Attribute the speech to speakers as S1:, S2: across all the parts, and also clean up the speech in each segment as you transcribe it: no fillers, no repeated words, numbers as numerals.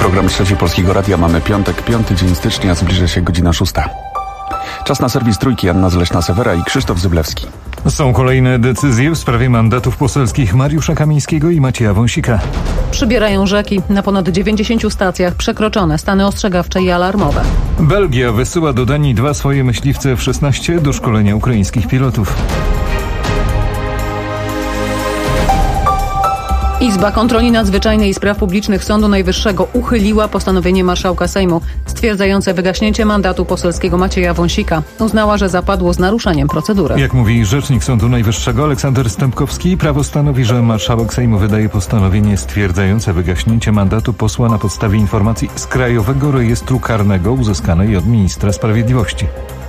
S1: Program Trzeci Polskiego Radia. Mamy piątek, 5 dzień stycznia, zbliża się godzina 6. Czas na serwis Trójki. Anna Zleśna-Sewera i Krzysztof Zyblewski.
S2: Są kolejne decyzje w sprawie mandatów poselskich Mariusza Kamińskiego i Macieja Wąsika.
S3: Przybierają rzeki. Na ponad 90 stacjach przekroczone stany ostrzegawcze i alarmowe.
S2: Belgia wysyła do Danii 2 swoje myśliwce F-16 do szkolenia ukraińskich pilotów.
S3: Izba Kontroli Nadzwyczajnej i Spraw Publicznych Sądu Najwyższego uchyliła postanowienie marszałka Sejmu stwierdzające wygaśnięcie mandatu poselskiego Macieja Wąsika. Uznała, że zapadło z naruszeniem procedury.
S2: Jak mówi rzecznik Sądu Najwyższego Aleksander Stępkowski, prawo stanowi, że marszałek Sejmu wydaje postanowienie stwierdzające wygaśnięcie mandatu posła na podstawie informacji z Krajowego Rejestru Karnego uzyskanej od ministra sprawiedliwości.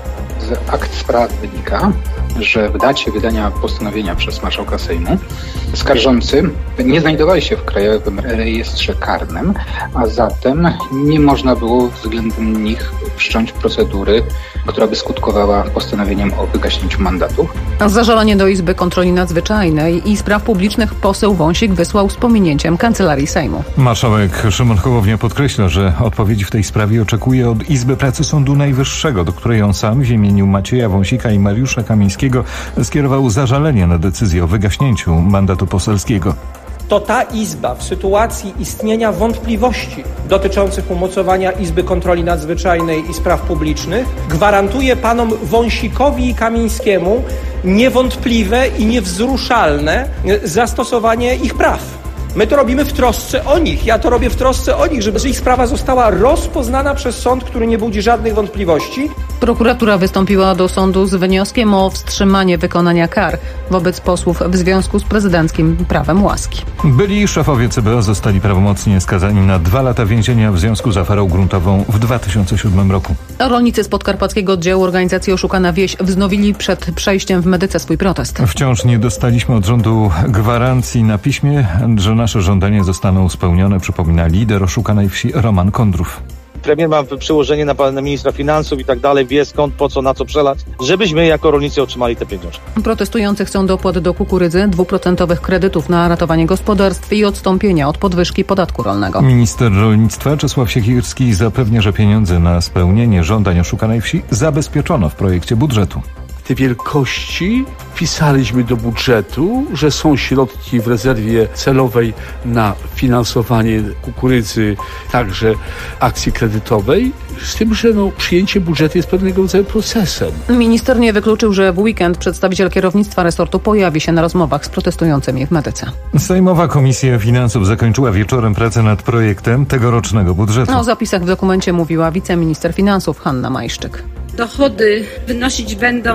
S4: Z akt spraw wynika, że w dacie wydania postanowienia przez marszałka Sejmu skarżący nie znajdowali się w Krajowym Rejestrze Karnym, a zatem nie można było względem nich wszcząć procedury, która by skutkowała postanowieniem o wygaśnięciu mandatu.
S3: Zażalenie do Izby Kontroli Nadzwyczajnej i Spraw Publicznych poseł Wąsik wysłał z pominięciem Kancelarii Sejmu.
S2: Marszałek Szymon Hołownia podkreśla, że odpowiedzi w tej sprawie oczekuje od Izby Pracy Sądu Najwyższego, do której on sam w imieniu Macieja Wąsika i Mariusza Kamińskiego skierował zażalenie na decyzję o wygaśnięciu mandatu poselskiego.
S5: To ta Izba w sytuacji istnienia wątpliwości dotyczących umocowania Izby Kontroli Nadzwyczajnej i Spraw Publicznych gwarantuje panom Wąsikowi i Kamińskiemu niewątpliwe i niewzruszalne zastosowanie ich praw. My to robimy w trosce o nich. Ja to robię w trosce o nich, żeby ich sprawa została rozpoznana przez sąd, który nie budzi żadnych wątpliwości.
S3: Prokuratura wystąpiła do sądu z wnioskiem o wstrzymanie wykonania kar wobec posłów w związku z prezydenckim prawem łaski.
S2: Byli szefowie CBA zostali prawomocnie skazani na 2 lata więzienia w związku z aferą gruntową w 2007 roku.
S3: Rolnicy z podkarpackiego oddziału organizacji Oszukana Wieś wznowili przed przejściem w Medyce swój protest.
S2: Wciąż nie dostaliśmy od rządu gwarancji na piśmie, że nasze żądania zostaną spełnione, przypomina lider Oszukanej Wsi Roman Kondrów.
S6: Premier ma przełożenie na ministra finansów i tak dalej, wie skąd, po co, na co przelać, żebyśmy jako rolnicy otrzymali te pieniądze.
S3: Protestujących chcą dopłat do kukurydzy, 2% kredytów na ratowanie gospodarstw i odstąpienia od podwyżki podatku rolnego.
S2: Minister rolnictwa Czesław Siekierski zapewnia, że pieniądze na spełnienie żądań Oszukanej Wsi zabezpieczono w projekcie budżetu.
S7: Te wielkości wpisaliśmy do budżetu, że są środki w rezerwie celowej na finansowanie kukurydzy, także akcji kredytowej, z tym, że przyjęcie budżetu jest pewnego rodzaju procesem.
S3: Minister nie wykluczył, że w weekend przedstawiciel kierownictwa resortu pojawi się na rozmowach z protestującymi w Medyce.
S2: Sejmowa Komisja Finansów zakończyła wieczorem pracę nad projektem tegorocznego budżetu.
S3: O zapisach w dokumencie mówiła wiceminister finansów Hanna Majszczyk.
S8: Dochody wynosić będą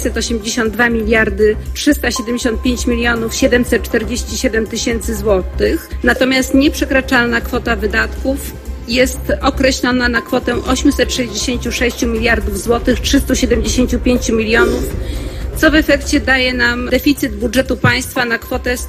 S8: 682 miliardy 375 milionów 747 tysięcy złotych. Natomiast nieprzekraczalna kwota wydatków jest określona na kwotę 866 miliardów złotych 375 milionów, co w efekcie daje nam deficyt budżetu państwa na kwotę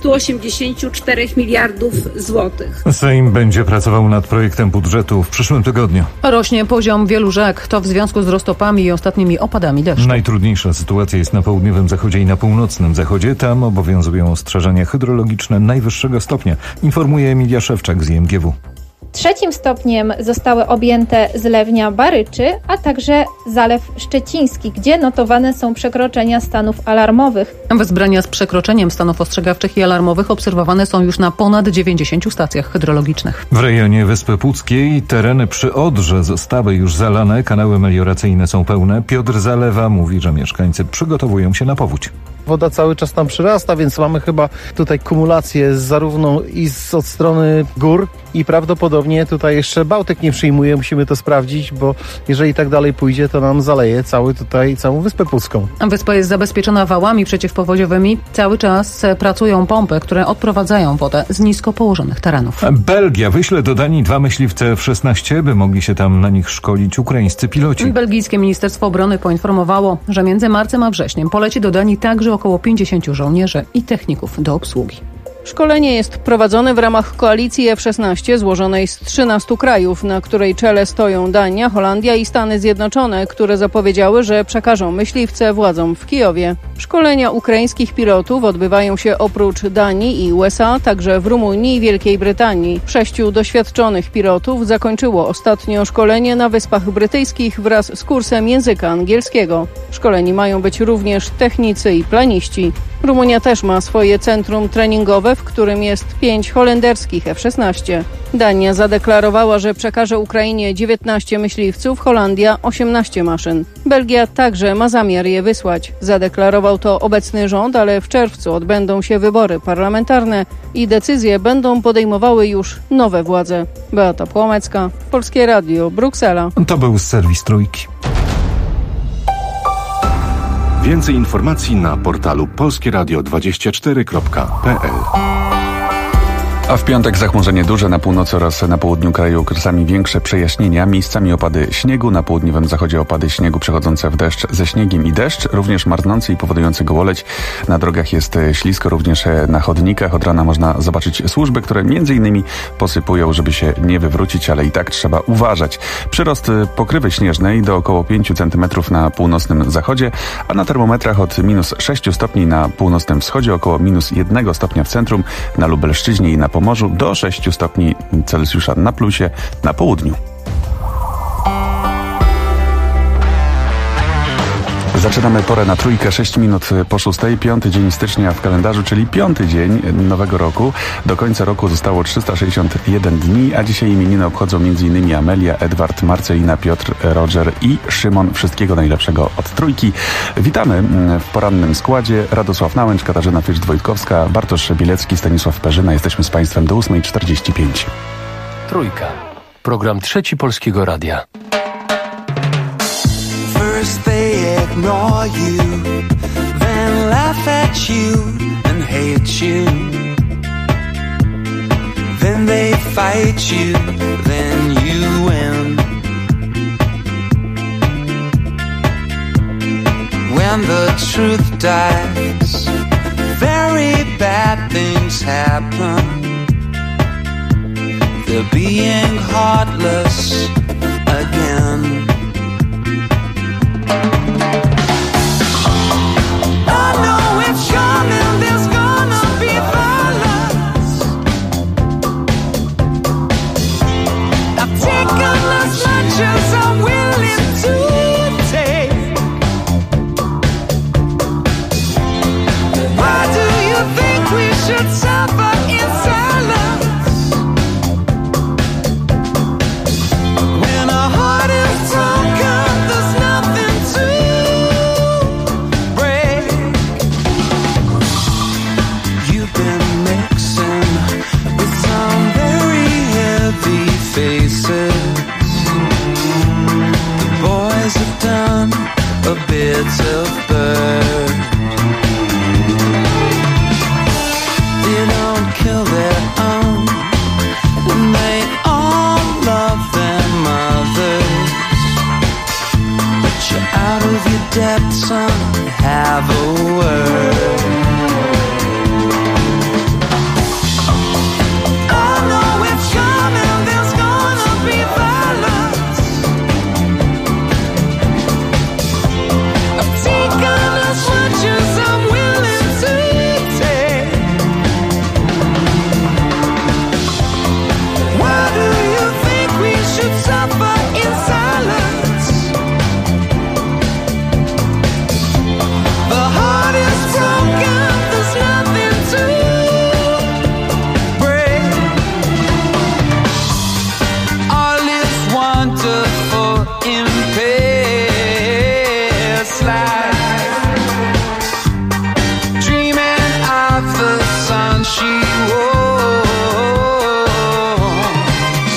S8: 184 miliardów złotych.
S2: Sejm będzie pracował nad projektem budżetu w przyszłym tygodniu.
S3: Rośnie poziom wielu rzek, to w związku z roztopami i ostatnimi opadami deszczu.
S2: Najtrudniejsza sytuacja jest na południowym zachodzie i na północnym zachodzie. Tam obowiązują ostrzeżenia hydrologiczne najwyższego stopnia, informuje Emilia Szewczak z IMGW.
S9: 3. stopniem zostały objęte zlewnia Baryczy, a także Zalew Szczeciński, gdzie notowane są przekroczenia stanów alarmowych.
S3: Wezbrania z przekroczeniem stanów ostrzegawczych i alarmowych obserwowane są już na ponad 90 stacjach hydrologicznych.
S2: W rejonie Wyspy Puckiej tereny przy Odrze zostały już zalane, kanały melioracyjne są pełne. Piotr Zalewa mówi, że mieszkańcy przygotowują się na powódź.
S10: Woda cały czas tam przyrasta, więc mamy chyba tutaj kumulację zarówno od strony gór i prawdopodobnie tutaj jeszcze Bałtyk nie przyjmuje. Musimy to sprawdzić, bo jeżeli tak dalej pójdzie, to nam zaleje całą Wyspę Pucką.
S3: Wyspa jest zabezpieczona wałami przeciwpowodziowymi. Cały czas pracują pompy, które odprowadzają wodę z nisko położonych terenów.
S2: Belgia wyśle do Danii 2 myśliwce F-16, by mogli się tam na nich szkolić ukraińscy piloci.
S3: Belgijskie Ministerstwo Obrony poinformowało, że między marcem a wrześniem poleci do Danii także około 50 żołnierzy i techników do obsługi. Szkolenie jest prowadzone w ramach koalicji F-16 złożonej z 13 krajów, na której czele stoją Dania, Holandia i Stany Zjednoczone, które zapowiedziały, że przekażą myśliwce władzom w Kijowie. Szkolenia ukraińskich pilotów odbywają się oprócz Danii i USA także w Rumunii i Wielkiej Brytanii. 6 doświadczonych pilotów zakończyło ostatnio szkolenie na Wyspach Brytyjskich wraz z kursem języka angielskiego. Szkoleni mają być również technicy i planiści. Rumunia też ma swoje centrum treningowe, w którym jest 5 holenderskich F-16. Dania zadeklarowała, że przekaże Ukrainie 19 myśliwców, Holandia 18 maszyn. Belgia także ma zamiar je wysłać. Zadeklarował to obecny rząd, ale w czerwcu odbędą się wybory parlamentarne i decyzje będą podejmowały już nowe władze. Beata Płomecka, Polskie Radio, Bruksela.
S2: To był serwis Trójki.
S11: Więcej informacji na portalu polskieradio24.pl.
S1: A w piątek zachmurzenie duże na północy oraz na południu kraju, okresami większe przejaśnienia, miejscami opady śniegu, na południowym zachodzie opady śniegu przechodzące w deszcz ze śniegiem i deszcz, również marznący i powodujący gołoleć. Na drogach jest ślisko, również na chodnikach. Od rana można zobaczyć służby, które m.in. posypują, żeby się nie wywrócić, ale i tak trzeba uważać. Przyrost pokrywy śnieżnej do około 5 cm na północnym zachodzie, a na termometrach od minus 6 stopni na północnym wschodzie, około minus 1 stopnia w centrum, na Lubelszczyźnie i na Pomorzu, do 6 stopni Celsjusza na plusie na południu. Zaczynamy porę na Trójkę, 6 minut po 6, 5 dzień stycznia w kalendarzu, czyli 5 dzień nowego roku. Do końca roku zostało 361 dni, a dzisiaj imieniny obchodzą m.in. Amelia, Edward, Marcelina, Piotr, Roger i Szymon. Wszystkiego najlepszego od Trójki. Witamy w porannym składzie. Radosław Nałęcz, Katarzyna Fyrst-Wojtkowska, Bartosz Bielecki, Stanisław Perzyna. Jesteśmy z Państwem do 8:45.
S12: Trójka. Program Trzeci Polskiego Radia.
S13: First they ignore you, then laugh at you and hate you. Then they fight you, then you win. When the truth dies, very bad things happen. They're being heartless again. As I'm willing to take. Why do you think we should suffer in silence? When our heart is broken, there's nothing to break. You've been mixing with some very heavy faces. Have done a bit of bird. They don't kill their own, and they all love their mothers. But you're out of your depth, son, have a word. I know it's coming, there's gonna be violence. I'm willing to take. Why do you think we should suffer in silence? The heart is broken, there's nothing to break. All is wonderful in past life. She was.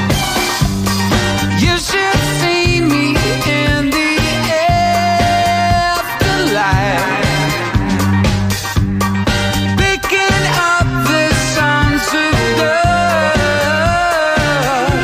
S13: You should see me in the afterlife, picking up the songs of love.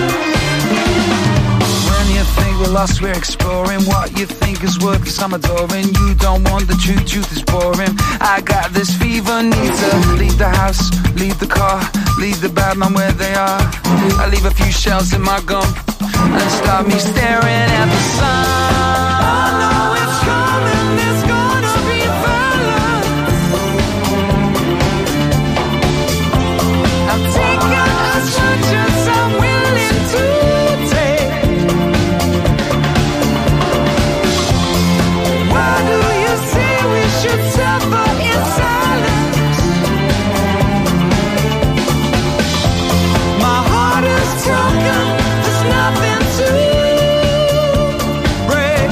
S13: When you think we're lost, we're exploring what you think is worth, 'cause I'm adoring. You don't want the truth, truth is boring. I got this fever, need to leave the house, leave the car, leave the bad man where they are. I leave a few shells in my gum and stop me staring at the sun. I know it's coming, it's gonna be violent. I've taken as much as I'm willing to take. Why do you say we should suffer in silence? My heart is broken, there's nothing to break.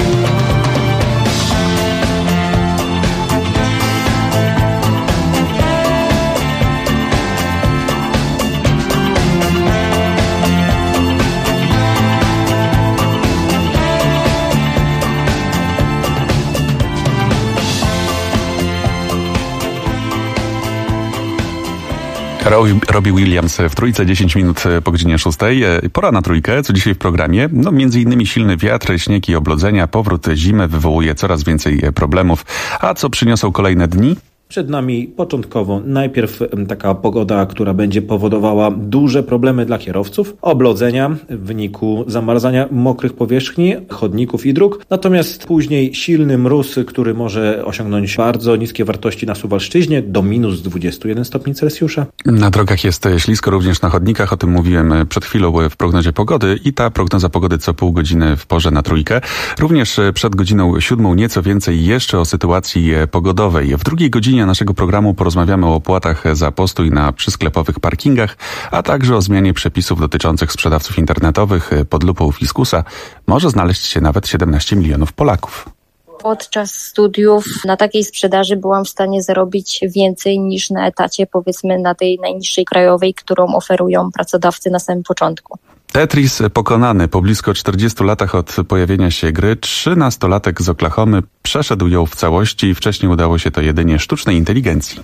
S1: Robbie Williams w Trójce, 10 minut po godzinie 6. Pora na Trójkę, co dzisiaj w programie. No między innymi silny wiatr, śnieg i oblodzenia, powrót zimy wywołuje coraz więcej problemów. A co przyniosą kolejne dni?
S5: Przed nami początkowo najpierw taka pogoda, która będzie powodowała duże problemy dla kierowców, oblodzenia w wyniku zamarzania mokrych powierzchni, chodników i dróg. Natomiast później silny mróz, który może osiągnąć bardzo niskie wartości na Suwalszczyźnie, do minus 21 stopni Celsjusza.
S1: Na drogach jest ślisko, również na chodnikach, o tym mówiłem przed chwilą w prognozie pogody i ta prognoza pogody co pół godziny w porze na Trójkę. Również przed godziną 7 nieco więcej jeszcze o sytuacji pogodowej. W drugiej godzinie naszego programu porozmawiamy o opłatach za postój na przysklepowych parkingach, a także o zmianie przepisów dotyczących sprzedawców internetowych. Pod lupą Fiskusa może znaleźć się nawet 17 milionów Polaków.
S14: Podczas studiów na takiej sprzedaży byłam w stanie zarobić więcej niż na etacie, powiedzmy na tej najniższej krajowej, którą oferują pracodawcy na samym początku.
S1: Tetris pokonany. Po blisko 40 latach od pojawienia się gry 13-latek z Oklahomy przeszedł ją w całości. Wcześniej udało się to jedynie sztucznej inteligencji.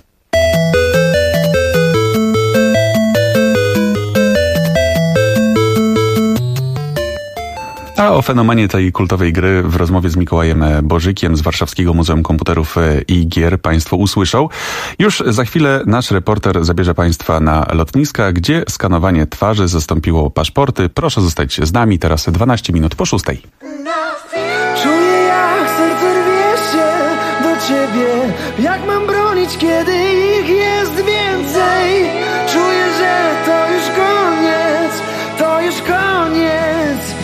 S1: A o fenomenie tej kultowej gry w rozmowie z Mikołajem Bożykiem z Warszawskiego Muzeum Komputerów i Gier Państwo usłyszą. Już za chwilę nasz reporter zabierze Państwa na lotniska, gdzie skanowanie twarzy zastąpiło paszporty. Proszę zostać z nami, teraz 12 minut po 6.
S13: Czuję jak serce rwie się do ciebie. Jak mam bronić, kiedy ich jest więcej? Czuję, że to już koniec, to już koniec.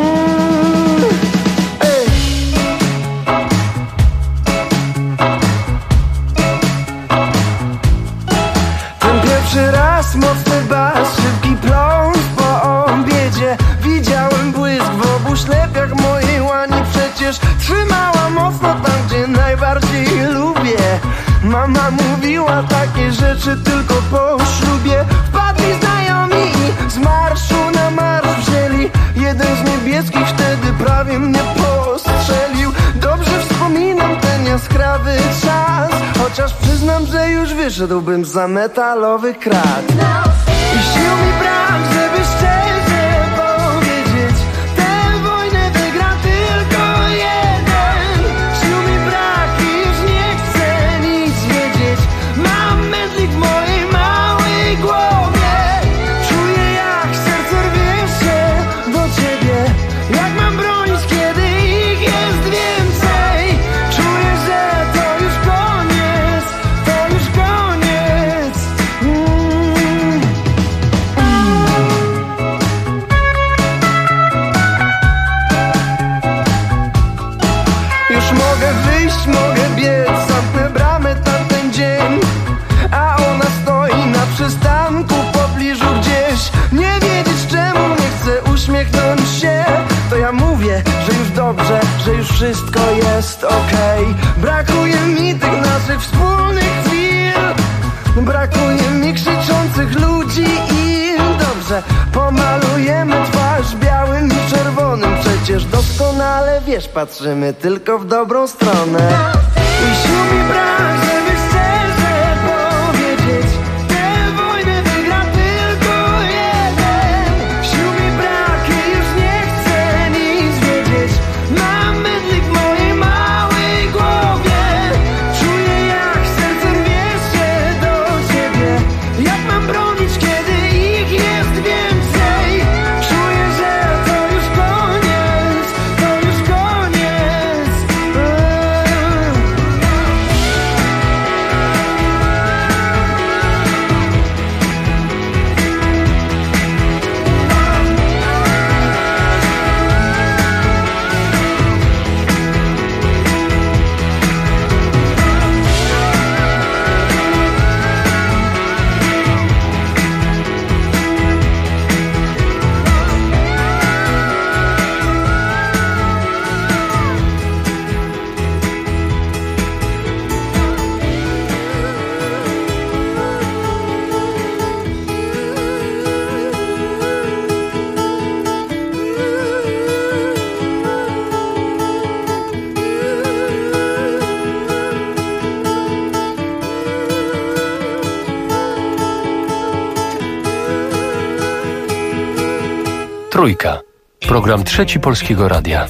S13: Ten pierwszy raz mocny bas, szybki pląs po obiedzie. Widziałem błysk w obu ślepiach mojej łani. Przecież trzymała mocno tam, gdzie najbardziej lubię. Mama mówiła takie rzeczy tylko po ślubie. Wpadli znajomi i z marszu na marsz wzięli. Jeden z niebieskich wtedy prawie mnie postrzelił. Dobrze wspominam ten jaskrawy czas, chociaż przyznam, że już wyszedłbym za metalowy krat. I sił mi brak, żeby szczerze powiedzieć, tę wojnę wygra tylko jeden. Sił mi brak i już nie chcę nic wiedzieć. Mam mętlik w mojej małej głowie. Czuję jak serce rwie się do ciebie. Jak mam bronić, kiedy ich jest więcej? Czuję, że to już koniec, to już koniec. Już mogę wyjść, mogę biec, zamknę bramę tamten dzień. A ona stoi na przystanku w pobliżu gdzieś. Nie wiedzieć czemu nie chcę uśmiechnąć się. To ja mówię, że już dobrze, że już wszystko jest okej. Brakuje mi tych naszych wspólnych chwil. Brakuje mi krzyczących ludzi i dobrze, pomalujemy twarz białym i czerwonym. Przecież doskonale wiesz, patrzymy tylko w dobrą stronę. I sił mi brak, żeby szczerze powiedzieć, tę wojnę wygra tylko jeden. Sił mi brak i już nie chcę nic wiedzieć. Mam mydlik w mojej małej głowie. Czuję jak serce rwie się do ciebie.
S12: Trójka. Program Trzeci Polskiego Radia.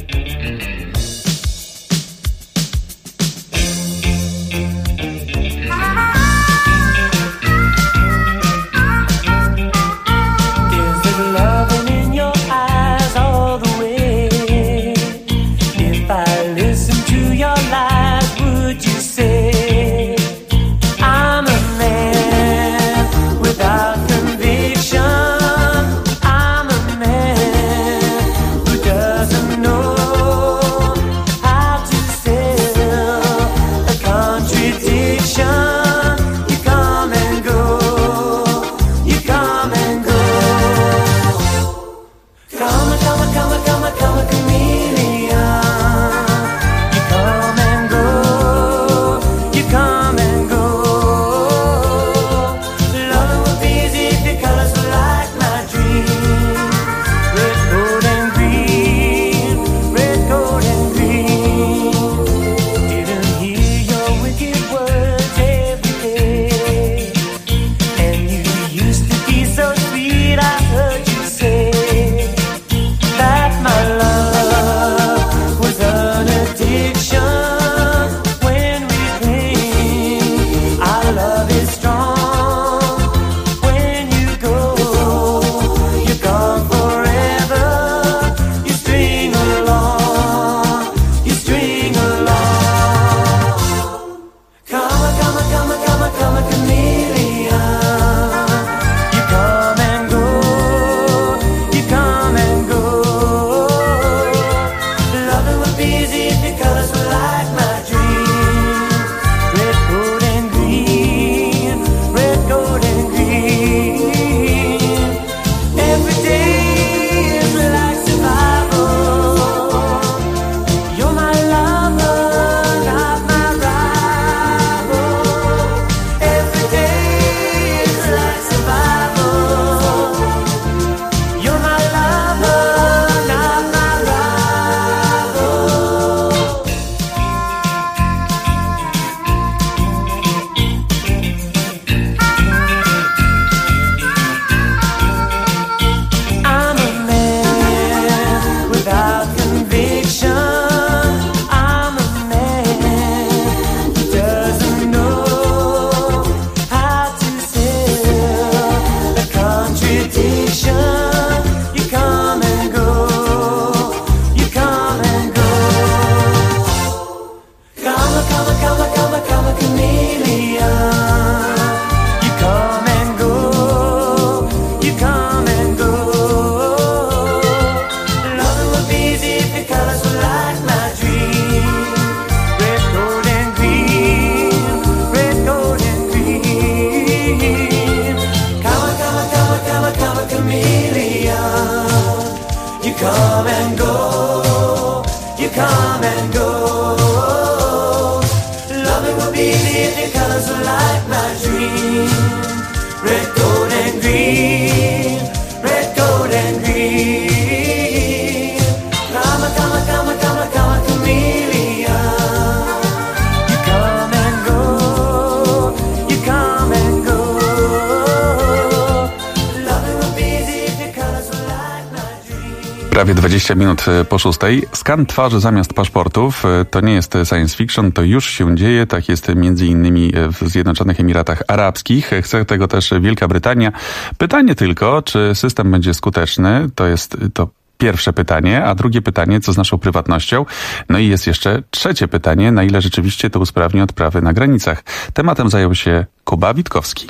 S1: Prawie 20 minut po 6:00. Skan twarzy zamiast paszportów to nie jest science fiction, to już się dzieje. Tak jest między innymi w Zjednoczonych Emiratach Arabskich. Chce tego też Wielka Brytania. Pytanie tylko, czy system będzie skuteczny, to pierwsze pytanie, a drugie pytanie, co z naszą prywatnością? No i jest jeszcze trzecie pytanie, na ile rzeczywiście to usprawni odprawy na granicach. Tematem zajął się Kuba Witkowski.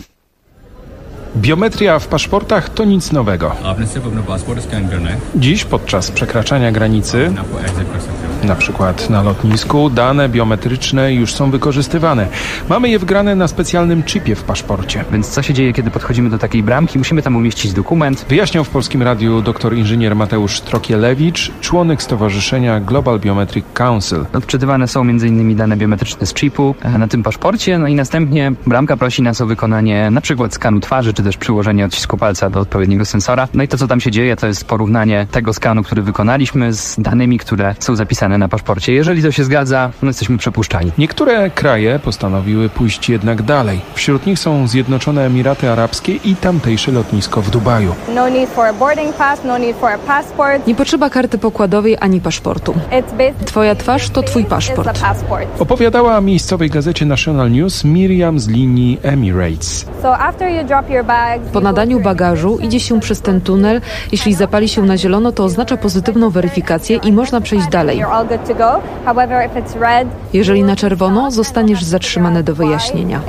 S15: Biometria w paszportach to nic nowego. Dziś podczas przekraczania granicy, na przykład na lotnisku, dane biometryczne już są wykorzystywane. Mamy je wgrane na specjalnym chipie w paszporcie.
S16: Więc co się dzieje, kiedy podchodzimy do takiej bramki? Musimy tam umieścić dokument.
S15: Wyjaśniał w Polskim Radiu dr inżynier Mateusz Trokielewicz, członek stowarzyszenia Global Biometric Council.
S16: Odczytywane są m.in. dane biometryczne z chipu na tym paszporcie, no i następnie bramka prosi nas o wykonanie na przykład skanu twarzy, czy też też przyłożenie odcisku palca do odpowiedniego sensora. No i to, co tam się dzieje, to jest porównanie tego skanu, który wykonaliśmy, z danymi, które są zapisane na paszporcie. Jeżeli to się zgadza, no jesteśmy przepuszczani.
S15: Niektóre kraje postanowiły pójść jednak dalej. Wśród nich są Zjednoczone Emiraty Arabskie i tamtejsze lotnisko w Dubaju.
S17: Nie potrzeba karty pokładowej ani paszportu. Twoja twarz to twój paszport.
S15: Opowiadała miejscowej gazecie National News Miriam z linii Emirates.
S17: Po nadaniu bagażu idzie się przez ten tunel. Jeśli zapali się na zielono, to oznacza pozytywną weryfikację i można przejść dalej. Jeżeli na czerwono, zostaniesz zatrzymany do wyjaśnienia.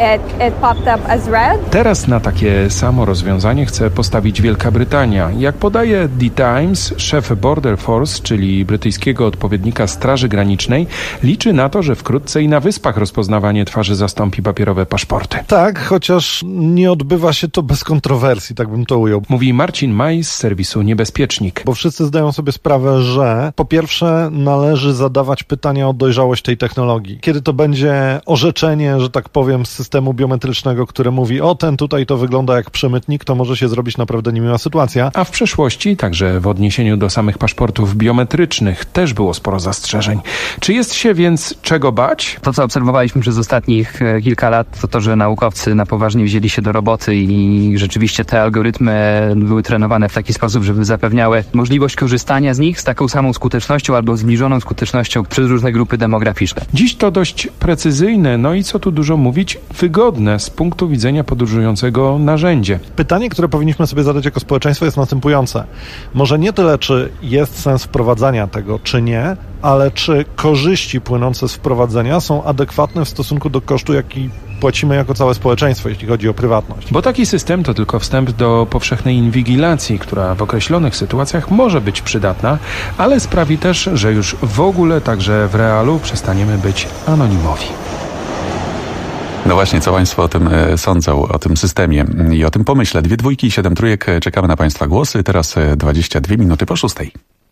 S15: Teraz na takie samo rozwiązanie chce postawić Wielka Brytania. Jak podaje The Times, szef Border Force, czyli brytyjskiego odpowiednika Straży Granicznej, liczy na to, że wkrótce i na Wyspach rozpoznawanie twarzy zastąpi papierowe paszporty.
S18: Tak, chociaż nie odbywa się to bez kontrowersji, tak bym to ujął.
S15: Mówi Marcin Maj z serwisu Niebezpiecznik.
S18: Bo wszyscy zdają sobie sprawę, że po pierwsze należy zadawać pytania o dojrzałość tej technologii. Kiedy to będzie orzeczenie, że tak powiem, z systemu biometrycznego, które mówi, o ten tutaj to wygląda jak przemytnik, to może się zrobić naprawdę niemiła sytuacja.
S15: A w przeszłości, także w odniesieniu do samych paszportów biometrycznych, też było sporo zastrzeżeń. Czy jest się więc czego bać?
S16: To, co obserwowaliśmy przez ostatnich kilka lat, to, że naukowcy na poważnie wzięli się do roboty i rzeczywiście te algorytmy były trenowane w taki sposób, żeby zapewniały możliwość korzystania z nich z taką samą skutecznością albo zbliżoną skutecznością przez różne grupy demograficzne.
S15: Dziś to dość precyzyjne, no i co tu dużo mówić, wygodne z punktu widzenia podróżującego narzędzie.
S18: Pytanie, które powinniśmy sobie zadać jako społeczeństwo, jest następujące. Może nie tyle, czy jest sens wprowadzania tego, czy nie, ale czy korzyści płynące z wprowadzenia są adekwatne w stosunku do kosztu, jaki płacimy jako całe społeczeństwo, jeśli chodzi o prywatność.
S15: Bo taki system to tylko wstęp do powszechnej inwigilacji, która w określonych sytuacjach może być przydatna, ale sprawi też, że już w ogóle, także w realu, przestaniemy być anonimowi.
S1: No właśnie, co Państwo o tym sądzą, o tym systemie i o tym pomyśle. 2 dwójki i 7 trójek. Czekamy na Państwa głosy. Teraz 22 minuty po 6.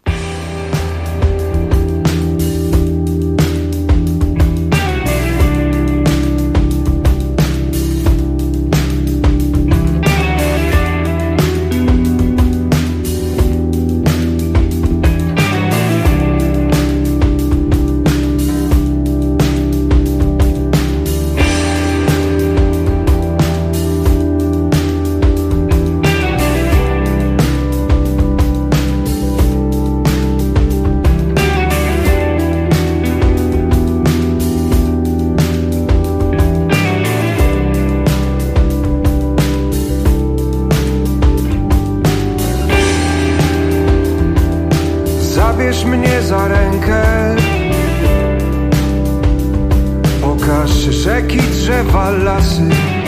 S13: Zabierz mnie za rękę, pokaż rzeki, drzewa, lasy.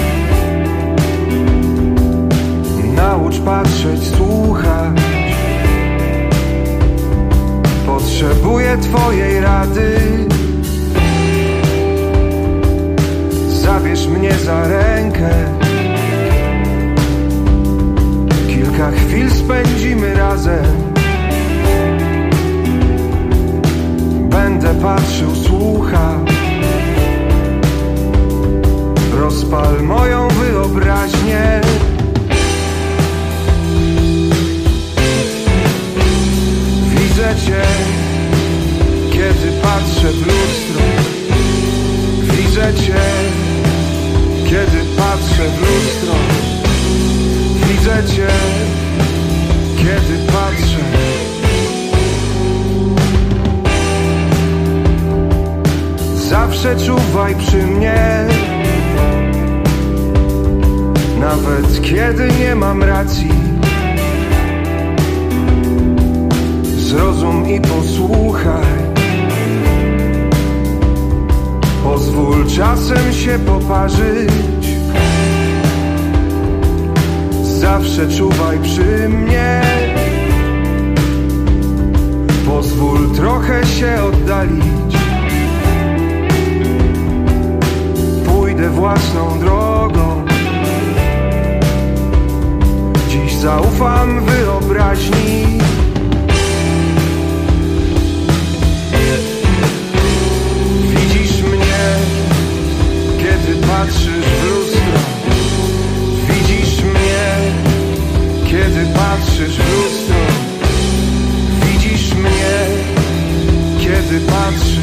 S13: Naucz patrzeć, słuchać. Potrzebuję Twojej rady. Zabierz mnie za rękę. Kilka chwil spędzimy razem. Będę patrzył, słuchał. Rozpal moją wyobraźnię. Widzę Cię, kiedy patrzę w lustro. Widzę Cię, kiedy patrzę w lustro. Widzę Cię, kiedy patrzę. Zawsze czuwaj przy mnie, nawet kiedy nie mam racji. Zrozum i posłuchaj. Pozwól czasem się poparzyć. Zawsze czuwaj przy mnie. Pozwól trochę się oddalić. Pójdę własną drogą. Dziś zaufam wyobraźni. Widzisz mnie, kiedy patrzysz w lustro. Widzisz mnie, patrzysz w lustro, widzisz mnie, kiedy patrzysz.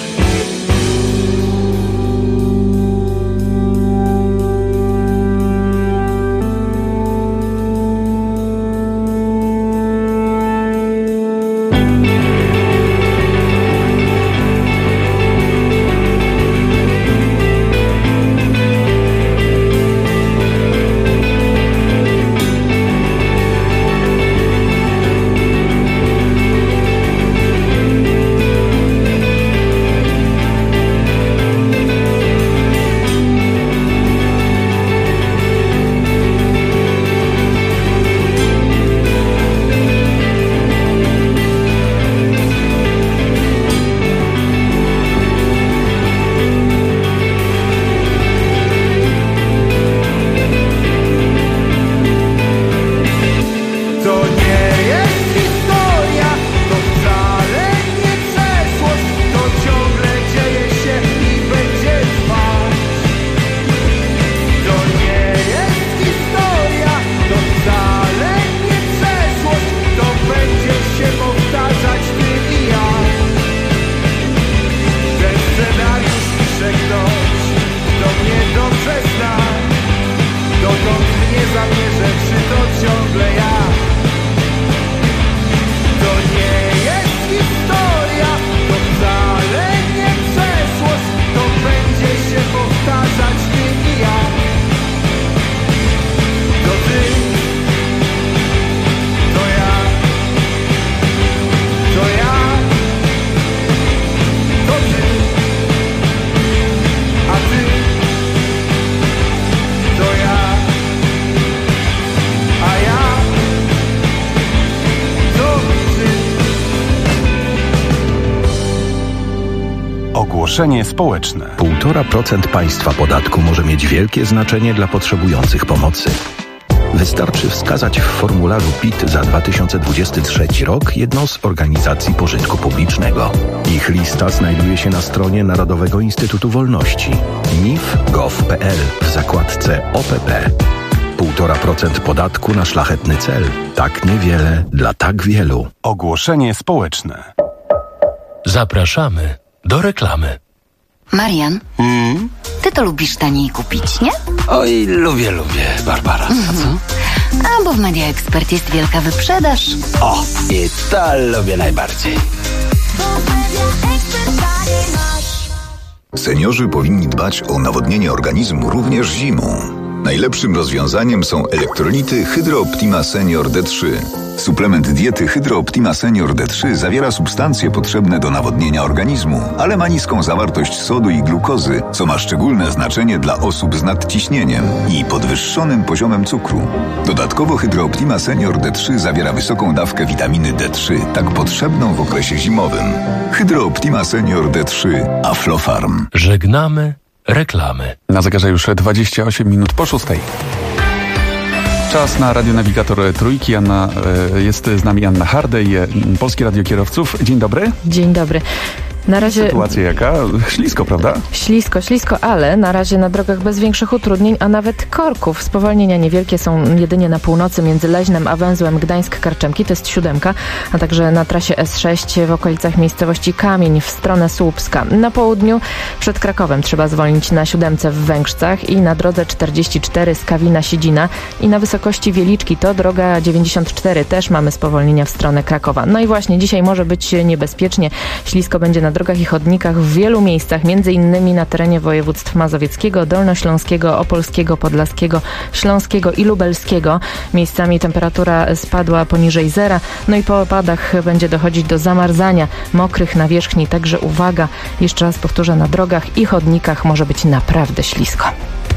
S11: Ogłoszenie społeczne.
S19: 1,5% państwa podatku może mieć wielkie znaczenie dla potrzebujących pomocy. Wystarczy wskazać w formularzu PIT za 2023 rok jedną z organizacji pożytku publicznego. Ich lista znajduje się na stronie Narodowego Instytutu Wolności nif.gov.pl w zakładce OPP. 1,5% podatku na szlachetny cel. Tak niewiele dla tak wielu.
S11: Ogłoszenie społeczne.
S12: Zapraszamy do reklamy.
S20: Marian, ty to lubisz taniej kupić, nie?
S21: Oj, lubię, Barbara. A co?
S20: A bo w Media Expert jest wielka wyprzedaż.
S21: O, i to lubię najbardziej.
S22: Seniorzy powinni dbać o nawodnienie organizmu również zimą. Najlepszym rozwiązaniem są elektrolity Hydro Optima Senior D3. Suplement diety Hydro Optima Senior D3 zawiera substancje potrzebne do nawodnienia organizmu, ale ma niską zawartość sodu i glukozy, co ma szczególne znaczenie dla osób z nadciśnieniem i podwyższonym poziomem cukru. Dodatkowo Hydro Optima Senior D3 zawiera wysoką dawkę witaminy D3, tak potrzebną w okresie zimowym. Hydro Optima Senior D3 Aflofarm.
S12: Żegnamy reklamy.
S1: Na zegarze już 28 minut po 6. Czas na radionawigator Trójki. Jest z nami Anna Hardej, Polskie Radio Kierowców. Dzień dobry.
S23: Dzień dobry. Na razie...
S1: Sytuacja jaka? Ślisko, prawda?
S23: Ślisko, ale na razie na drogach bez większych utrudnień, a nawet korków. Spowolnienia niewielkie są jedynie na północy między Leźnem a węzłem Gdańsk-Karczemki, to jest 7, a także na trasie S6 w okolicach miejscowości Kamień w stronę Słupska. Na południu przed Krakowem trzeba zwolnić na 7 w Węgrzcach i na drodze 44 z Kawina-Siedzina i na wysokości Wieliczki to droga 94, też mamy spowolnienia w stronę Krakowa. No i właśnie dzisiaj może być niebezpiecznie, ślisko będzie na drogach i chodnikach w wielu miejscach, między innymi na terenie województw mazowieckiego, dolnośląskiego, opolskiego, podlaskiego, śląskiego i lubelskiego. Miejscami temperatura spadła poniżej zera, no i po opadach będzie dochodzić do zamarzania mokrych nawierzchni, także uwaga, jeszcze raz powtórzę, na drogach i chodnikach może być naprawdę ślisko.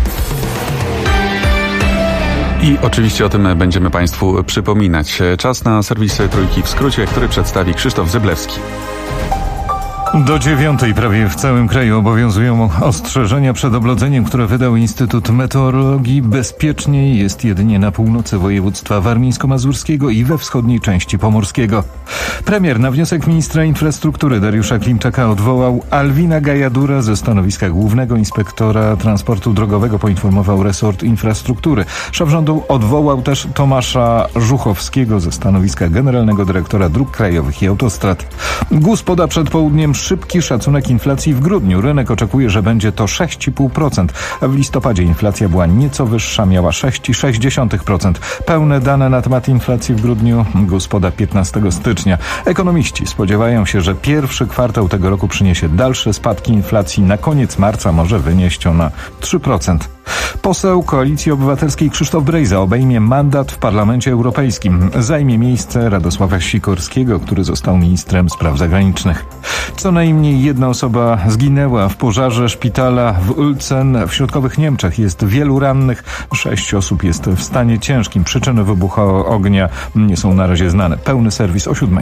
S1: I oczywiście o tym będziemy Państwu przypominać. Czas na serwis Trójki w skrócie, który przedstawi Krzysztof Zyblewski.
S2: Do 9:00 prawie w całym kraju obowiązują ostrzeżenia przed oblodzeniem, które wydał Instytut Meteorologii. Bezpieczniej jest jedynie na północy województwa warmińsko-mazurskiego i we wschodniej części pomorskiego. Premier na wniosek ministra infrastruktury Dariusza Klimczaka odwołał Alwina Gajadura ze stanowiska głównego inspektora transportu drogowego, poinformował resort infrastruktury. Szef rządu odwołał też Tomasza Żuchowskiego ze stanowiska generalnego dyrektora dróg krajowych i autostrad. GUS poda przed południem szybki szacunek inflacji w grudniu. Rynek oczekuje, że będzie to 6,5%. W listopadzie inflacja była nieco wyższa, miała 6,6%. Pełne dane na temat inflacji w grudniu GUS poda 15 stycznia. Ekonomiści spodziewają się, że pierwszy kwartał tego roku przyniesie dalsze spadki inflacji. Na koniec marca może wynieść ona 3%. Poseł Koalicji Obywatelskiej Krzysztof Brejza obejmie mandat w Parlamencie Europejskim. Zajmie miejsce Radosława Sikorskiego, który został ministrem spraw zagranicznych. Co najmniej jedna osoba zginęła w pożarze szpitala w Uelzen w środkowych Niemczech. Jest wielu rannych. 6 osób jest w stanie ciężkim. Przyczyny wybuchu ognia nie są na razie znane. Pełny serwis o 7:00.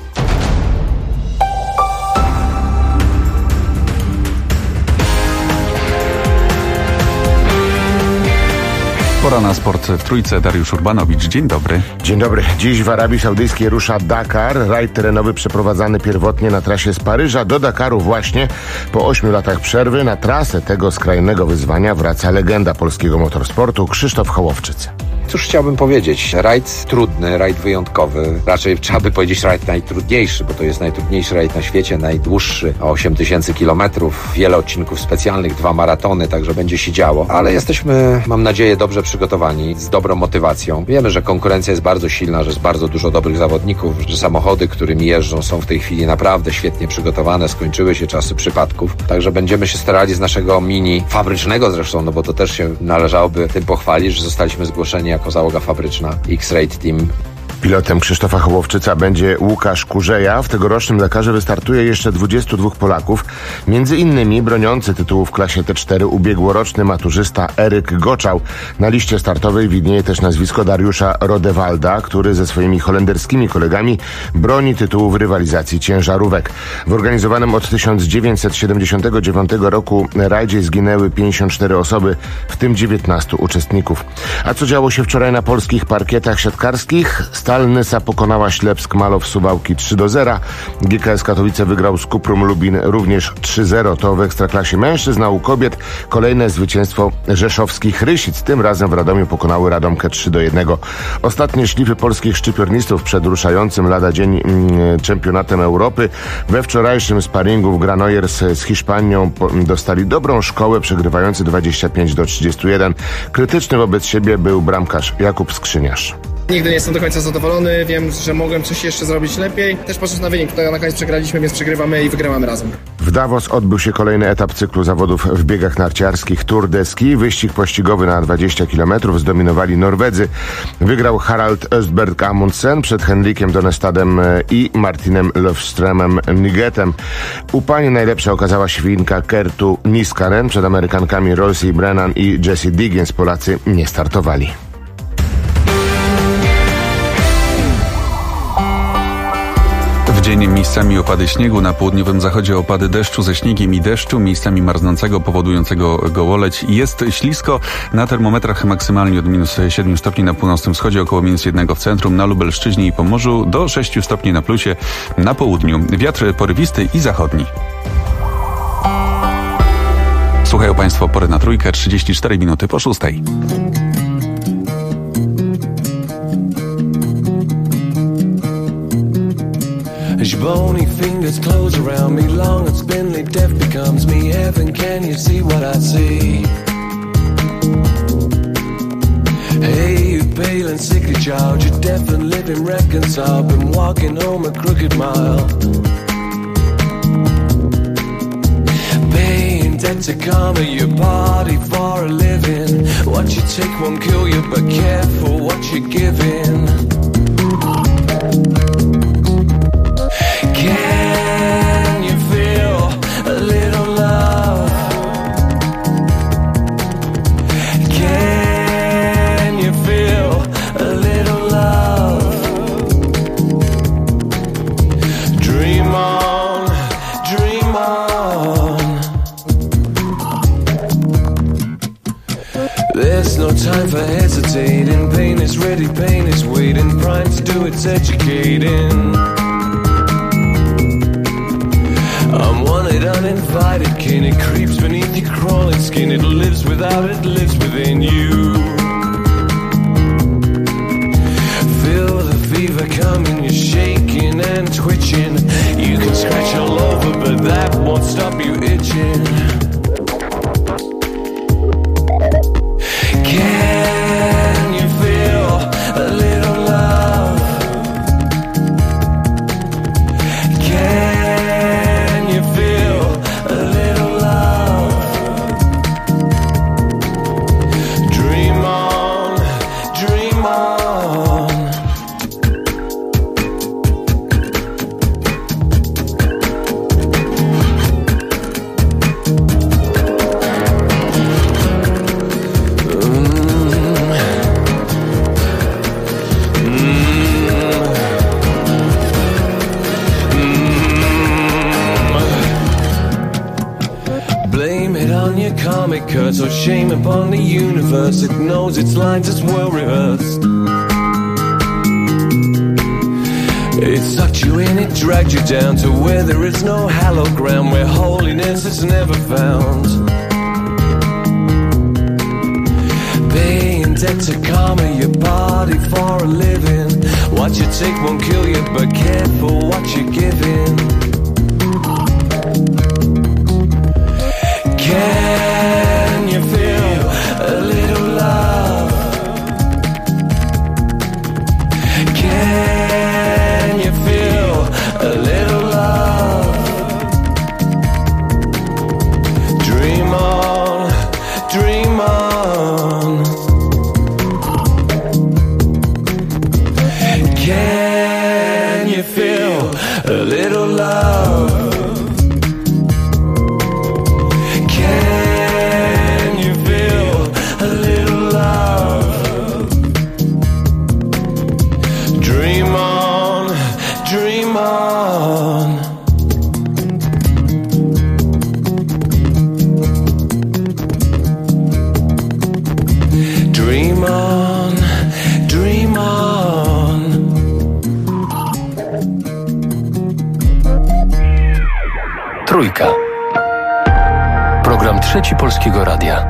S1: Pora na sport w Trójce. Dariusz Urbanowicz, dzień dobry.
S4: Dzień dobry. Dziś w Arabii Saudyjskiej rusza Dakar. Rajd terenowy przeprowadzany pierwotnie na trasie z Paryża do Dakaru właśnie po 8 latach przerwy. Na trasę tego skrajnego wyzwania wraca legenda polskiego motorsportu Krzysztof Hołowczyc.
S6: Cóż chciałbym powiedzieć? Rajd trudny, rajd wyjątkowy. Raczej trzeba by powiedzieć rajd najtrudniejszy, bo to jest najtrudniejszy rajd na świecie, najdłuższy, 8000 kilometrów, wiele odcinków specjalnych, 2 maratony, także będzie się działo. Ale jesteśmy, mam nadzieję, dobrze przygotowani, z dobrą motywacją. Wiemy, że konkurencja jest bardzo silna, że jest bardzo dużo dobrych zawodników, że samochody, którymi jeżdżą, są w tej chwili naprawdę świetnie przygotowane, skończyły się czasy przypadków. Także będziemy się starali z naszego mini fabrycznego zresztą, no bo to też się należałoby tym pochwalić, że zostaliśmy zgłoszeni jako załoga fabryczna X-Rate Team.
S4: Pilotem Krzysztofa Hołowczyca będzie Łukasz Kurzeja. W tegorocznym Dakarze wystartuje jeszcze 22 Polaków. Między innymi broniący tytułu w klasie T4 ubiegłoroczny maturzysta Eryk Goczał. Na liście startowej widnieje też nazwisko Dariusza Rodewalda, który ze swoimi holenderskimi kolegami broni tytułu w rywalizacji ciężarówek. W organizowanym od 1979 roku rajdzie zginęły 54 osoby, w tym 19 uczestników. A co działo się wczoraj na polskich parkietach siatkarskich? Stal Nysa pokonała Ślepsk Malow Suwałki 3-0. GKS Katowice wygrał z Kuprum Lubin również 3-0. To w Ekstraklasie mężczyzn, a u kobiet kolejne zwycięstwo rzeszowskich Rysic. Tym razem w Radomiu pokonały Radomkę 3-1. Ostatnie szlify polskich szczypiornistów przed ruszającym lada dzień czempionatem Europy. We wczorajszym sparingu w Granollers z Hiszpanią dostali dobrą szkołę, przegrywający 25-31. Krytyczny wobec siebie był bramkarz Jakub Skrzyniarz.
S7: Nigdy nie jestem do końca zadowolony, wiem, że mogłem coś jeszcze zrobić lepiej. Też patrząc na wynik, tutaj na koniec przegraliśmy, więc przegrywamy i wygrywamy razem.
S4: W Davos odbył się kolejny etap cyklu zawodów w biegach narciarskich Tour de Ski. Wyścig pościgowy na 20 km zdominowali Norwedzy. Wygrał Harald Östberg Amundsen przed Henrikiem Donestadem i Martinem Löfströmem Nigetem. U pań najlepsza okazała się Finka Kertu Niskanen. Przed Amerykankami Rosie Brennan i Jessie Diggins Polacy nie startowali.
S1: W dzień miejscami opady śniegu, na południowym zachodzie opady deszczu ze śniegiem i deszczu, miejscami marznącego, powodującego gołoleć. Jest ślisko, na termometrach maksymalnie od -7 stopni na północnym wschodzie, około -1 w centrum, na Lubelszczyźnie i Pomorzu, do 6 stopni na plusie na południu. Wiatr porywisty i zachodni. Słuchają Państwo Pory na Trójkę, 34 minuty po 6:00.
S13: As your bony fingers close around me, long and spindly death becomes me. Heaven, can you see what I see? Hey, you pale and sickly child, you're deaf and living reconciled. Been walking home a crooked mile. Pain, debt to karma, your body for a living. What you take won't kill you, but careful what you're giving. Can you feel a little love? Can you feel a little love? Dream on, dream
S8: it's educating. I'm wanted, uninvited kin. It creeps beneath your crawling skin. It lives without, it lives within you. Feel the fever coming, you're shaking and twitching. You can scratch all over, but that won't stop you itching. Can you feel a little love? Can you feel a little love? Dream on, dream on. Comic cuts or shame upon the universe. It knows its lines as well rehearsed. It sucked you in, it dragged you down to where there is no hallowed ground, where holiness is never found. Paying debt to karma, your body for a living. What you take won't kill you, but careful what you're giving. Can you feel a little love? Can you feel a little love? Dream on, dream on. Can you feel a little love?
S12: Trójka. Program Trzeci Polskiego Radia.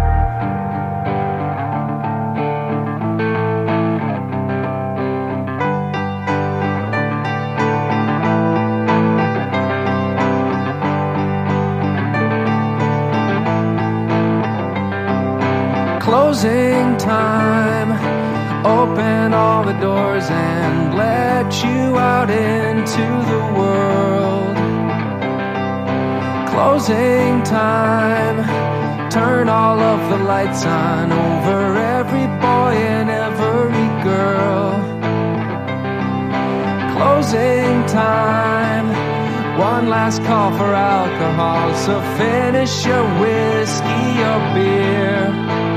S13: Closing time. Open all the doors and let you out into the world. Closing time. Turn all of the lights on over every boy and every girl. Closing time. One last call for alcohol, so finish your whiskey or beer.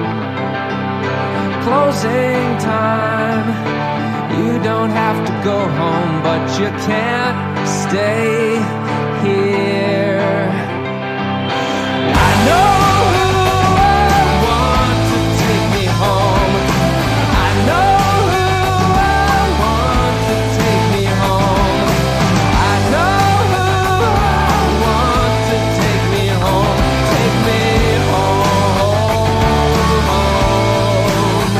S13: Closing time. You don't have to go home, but you can't stay here. I know who I want to take me home. I know who I want to take me home. I know who I want to take me home. Take me home.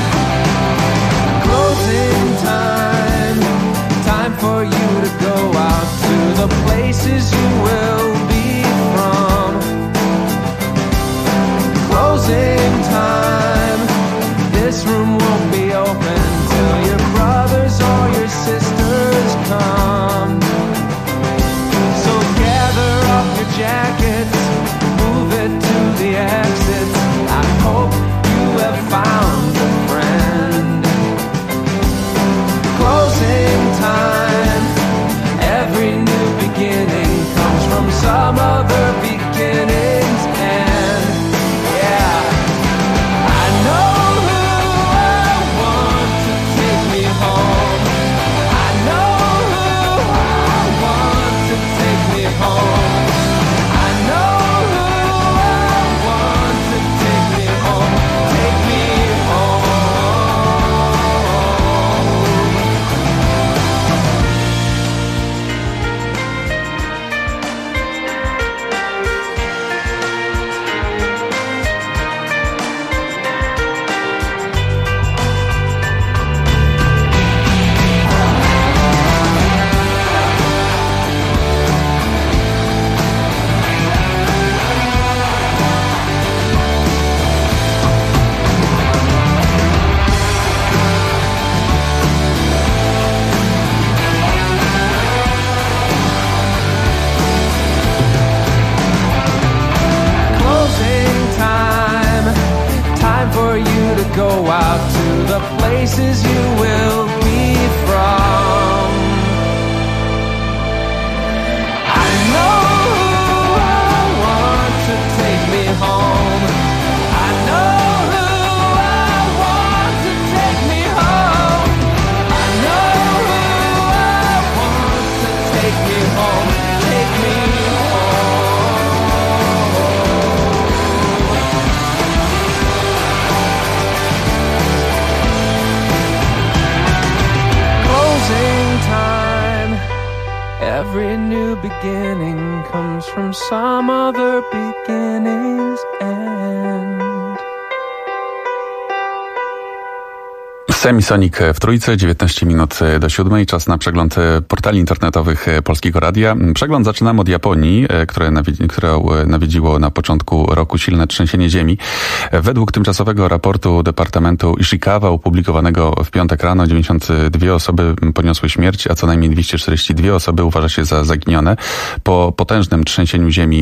S13: Closing time. Time for you to go out to the places
S8: Every new beginning comes from some other beginning's end.
S1: Semisonic w Trójce, 19 minut do 7. Czas na przegląd portali internetowych Polskiego Radia. Przegląd zaczynamy od Japonii, którą nawiedziło na początku roku silne trzęsienie ziemi. Według tymczasowego raportu Departamentu Ishikawa opublikowanego w piątek rano 92 osoby poniosły śmierć, a co najmniej 242 osoby uważa się za zaginione po potężnym trzęsieniu ziemi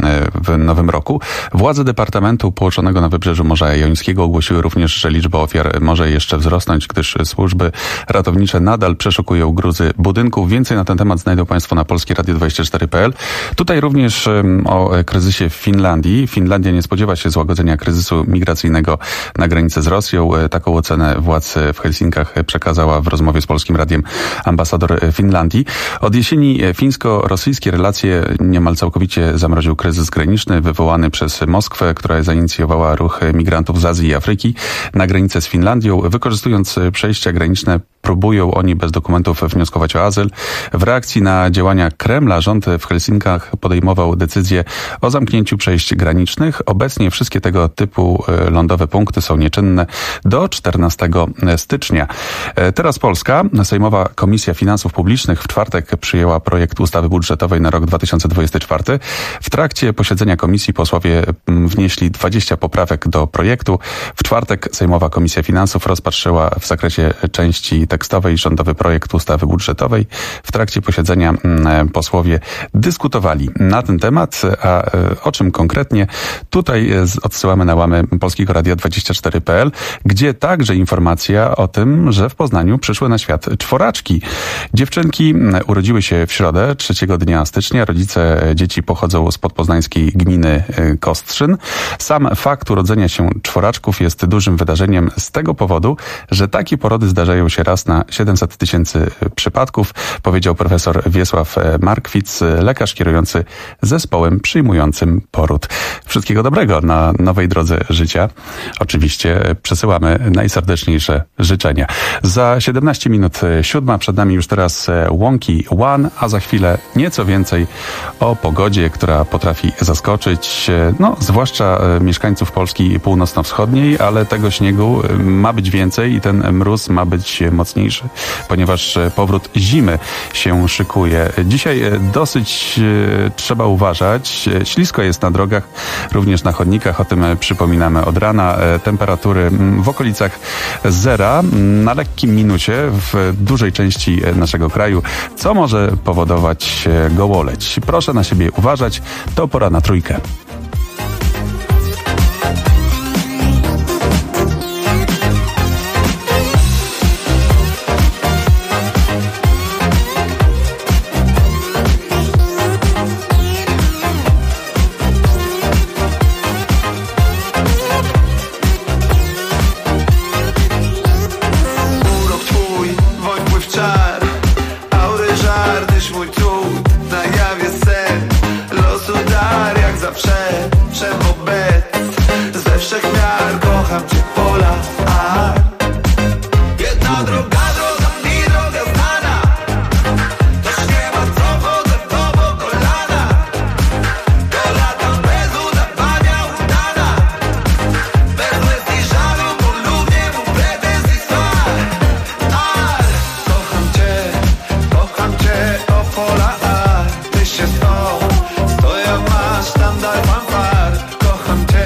S1: w nowym roku. Władze Departamentu położonego na wybrzeżu Morza Jońskiego ogłosiły również, że liczba ofiar może jeszcze wzrosnąć, gdyż służby ratownicze nadal przeszukują gruzy budynków. Więcej na ten temat znajdą Państwo na polskieradio24.pl. Tutaj również o kryzysie w Finlandii. Finlandia nie spodziewa się złagodzenia kryzysu migracyjnego na granicy z Rosją. Taką ocenę władz w Helsinkach przekazała w rozmowie z Polskim Radiem ambasador Finlandii. Od jesieni fińsko-rosyjskie relacje niemal całkowicie zamroził kryzys graniczny wywołany przez Moskwę, która zainicjowała ruch migrantów z Azji i Afryki na granicę z Finlandią. Wykorzystując przejścia graniczne, próbują oni bez dokumentów wnioskować o azyl. W reakcji na działania Kremla rząd w Helsinkach podejmował decyzję o zamknięciu przejść granicznych. Obecnie wszystkie tego typu lądowe punkty są nieczynne do 14 stycznia. Teraz Polska. Sejmowa Komisja Finansów Publicznych w czwartek przyjęła projekt ustawy budżetowej na rok 2024. W trakcie posiedzenia komisji posłowie wnieśli 20 poprawek do projektu. W czwartek Sejmowa Komisja Finansów rozpatrzyła w zakresie części tekstowej rządowy projekt ustawy budżetowej. W trakcie posiedzenia posłowie dyskutowali na ten temat, a o czym konkretnie? Tutaj odsyłamy na łamy Polskiego Radia 24.pl, gdzie także informacja o tym, że w Poznaniu przyszły na świat czworaczki. Dziewczynki urodziły się w środę, 3 dnia stycznia. Rodzice dzieci pochodzą z podpoznańskiej gminy Kostrzyn. Sam fakt urodzenia się czworaczków jest dużym wydarzeniem z tego powodu, że takie porody zdarzają się raz na 700 000 przypadków, powiedział profesor Wiesław Markwic, lekarz kierujący zespołem przyjmującym poród. Wszystkiego dobrego na nowej drodze życia. Oczywiście przesyłamy najserdeczniejsze życzenia. Za 17 minut 7, przed nami już teraz Łąki One, a za chwilę nieco więcej o pogodzie, która potrafi zaskoczyć, zwłaszcza mieszkańców Polski północno-wschodniej, ale tego śniegu ma być więcej i ten mróz ma być mocniejszy, ponieważ powrót zimy się szykuje. Dzisiaj dosyć trzeba uważać. Ślisko jest na drogach, również na chodnikach. O tym przypominamy od rana. Temperatury w okolicach zera, na lekkim minusie w dużej części naszego kraju, co może powodować gołoleć. Proszę na siebie uważać. To pora na Trójkę.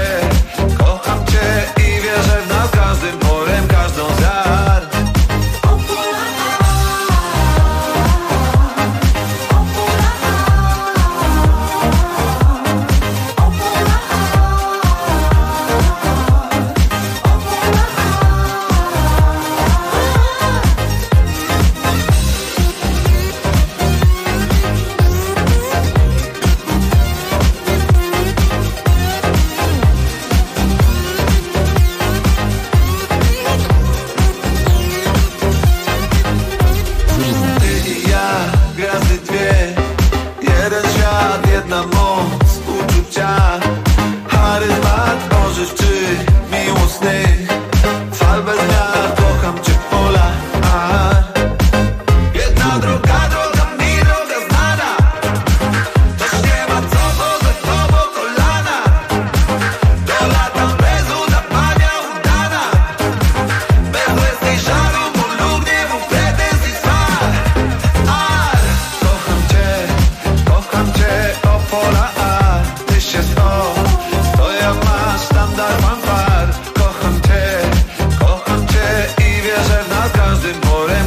S13: Kocham cię i wierzę w nas każdym porem, każdą z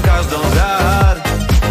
S8: każdą z wiar.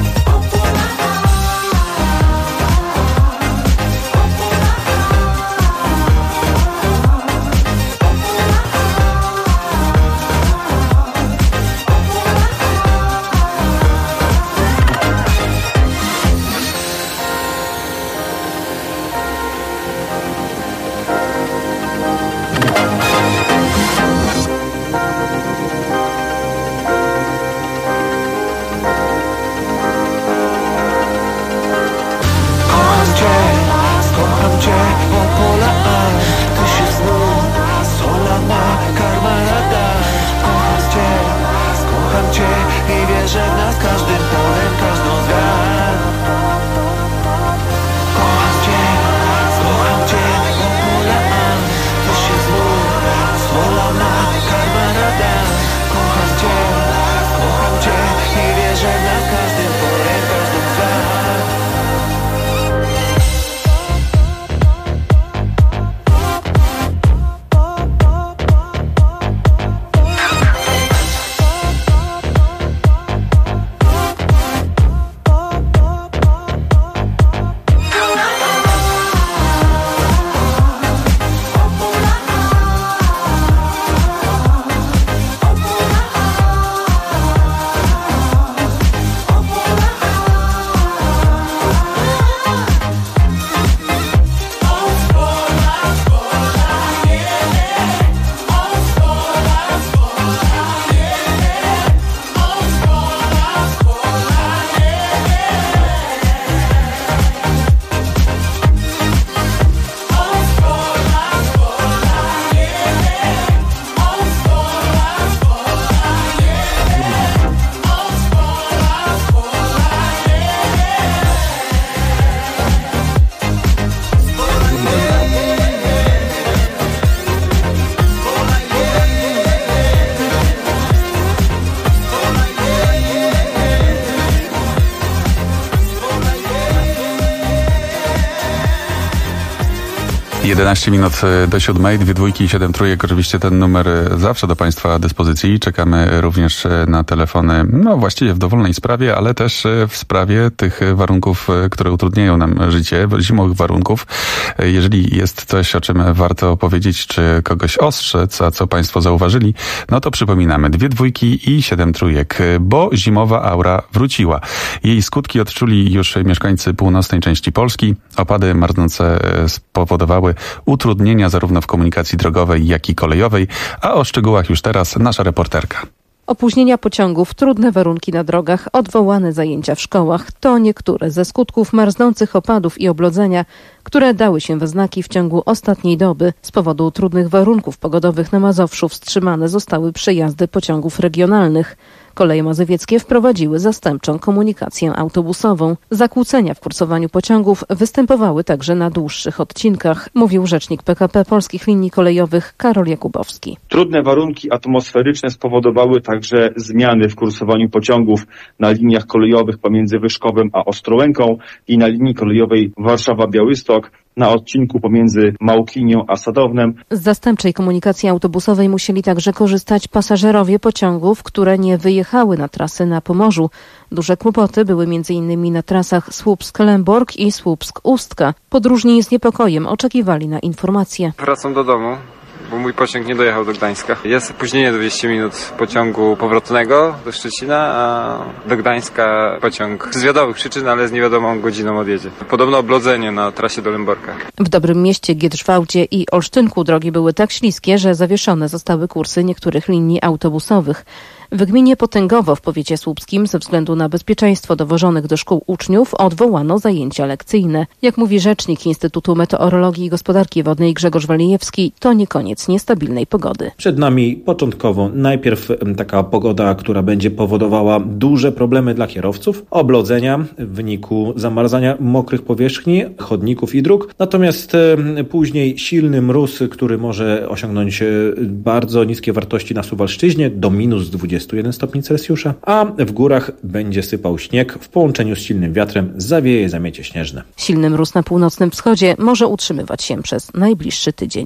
S1: Jedenaście minut do 7, 2 dwójki i 7 trójek. Oczywiście ten numer zawsze do Państwa dyspozycji. Czekamy również na telefony, no właściwie w dowolnej sprawie, ale też w sprawie tych warunków, które utrudniają nam życie, zimowych warunków. Jeżeli jest coś, o czym warto powiedzieć, czy kogoś ostrzec, a co Państwo zauważyli, no to przypominamy 2 dwójki i 7 trójek, bo zimowa aura wróciła. Jej skutki odczuli już mieszkańcy północnej części Polski. Opady marznące spowodowały utrudnienia zarówno w komunikacji drogowej, jak i kolejowej, a o szczegółach już teraz nasza reporterka.
S17: Opóźnienia pociągów, trudne warunki na drogach, odwołane zajęcia w szkołach to niektóre ze skutków marznących opadów i oblodzenia, które dały się we znaki w ciągu ostatniej doby. Z powodu trudnych warunków pogodowych na Mazowszu wstrzymane zostały przejazdy pociągów regionalnych. Koleje mazowieckie wprowadziły zastępczą komunikację autobusową. Zakłócenia w kursowaniu pociągów występowały także na dłuższych odcinkach, mówił rzecznik PKP Polskich Linii Kolejowych Karol Jakubowski.
S3: Trudne warunki atmosferyczne spowodowały także zmiany w kursowaniu pociągów na liniach kolejowych pomiędzy Wyszkowem a Ostrołęką i na linii kolejowej Warszawa-Białystok, na odcinku pomiędzy Małkinią a Sadownem.
S17: Z zastępczej komunikacji autobusowej musieli także korzystać pasażerowie pociągów, które nie wyjechały na trasy na Pomorzu. Duże kłopoty były m.in. na trasach Słupsk-Lęborg i Słupsk-Ustka. Podróżni z niepokojem oczekiwali na informacje.
S9: Wracam do domu, bo mój pociąg nie dojechał do Gdańska. Jest opóźnienie 200 minut pociągu powrotnego do Szczecina, a do Gdańska pociąg z wiadomych przyczyn, ale z niewiadomą godziną odjedzie. Podobno oblodzenie na trasie do Lęborka.
S17: W Dobrym Mieście, Giedrzwałdzie i Olsztynku drogi były tak śliskie, że zawieszone zostały kursy niektórych linii autobusowych. W gminie Potęgowo w powiecie słupskim ze względu na bezpieczeństwo dowożonych do szkół uczniów odwołano zajęcia lekcyjne. Jak mówi rzecznik Instytutu Meteorologii i Gospodarki Wodnej Grzegorz Walijewski, to nie koniec niestabilnej pogody.
S10: Przed nami początkowo najpierw taka pogoda, która będzie powodowała duże problemy dla kierowców, oblodzenia w wyniku zamarzania mokrych powierzchni, chodników i dróg. Natomiast później silny mróz, który może osiągnąć bardzo niskie wartości na Suwalszczyźnie do minus 21 stopni Celsjusza, a w górach będzie sypał śnieg w połączeniu z silnym wiatrem, zawieje zamiecie śnieżne.
S17: Silny mróz na północnym wschodzie może utrzymywać się przez najbliższy tydzień.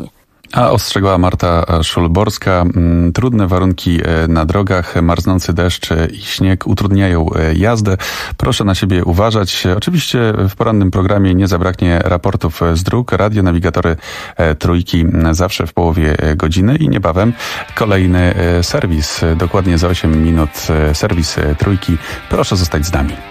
S1: A ostrzegała Marta Szulborska. Trudne warunki na drogach, marznący deszcz i śnieg utrudniają jazdę. Proszę na siebie uważać. Oczywiście w porannym programie nie zabraknie raportów z dróg. Radionawigatory Trójki zawsze w połowie godziny i niebawem kolejny serwis. Dokładnie za 8 minut serwis Trójki. Proszę zostać z nami.